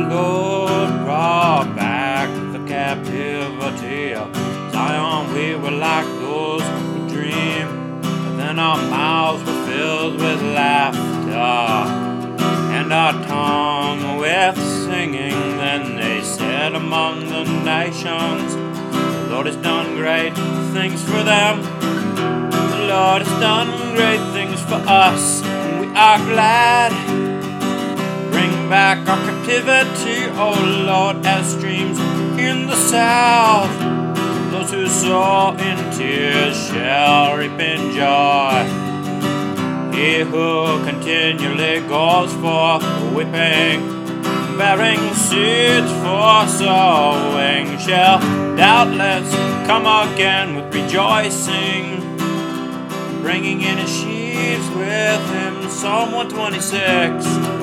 Lord brought back the captivity of Zion. We were like those who dream, and then our mouths were filled with laughter, and our tongue with singing. Then they said among the nations, the Lord has done great things for them. The Lord has done great things for us, and we are glad. Bring back our captivity, O Lord, as streams in the south. Those who sow in tears shall reap in joy. He who continually goes forth weeping, bearing seeds for sowing, shall doubtless come again with rejoicing, bringing in his sheaves with him. Psalm 126.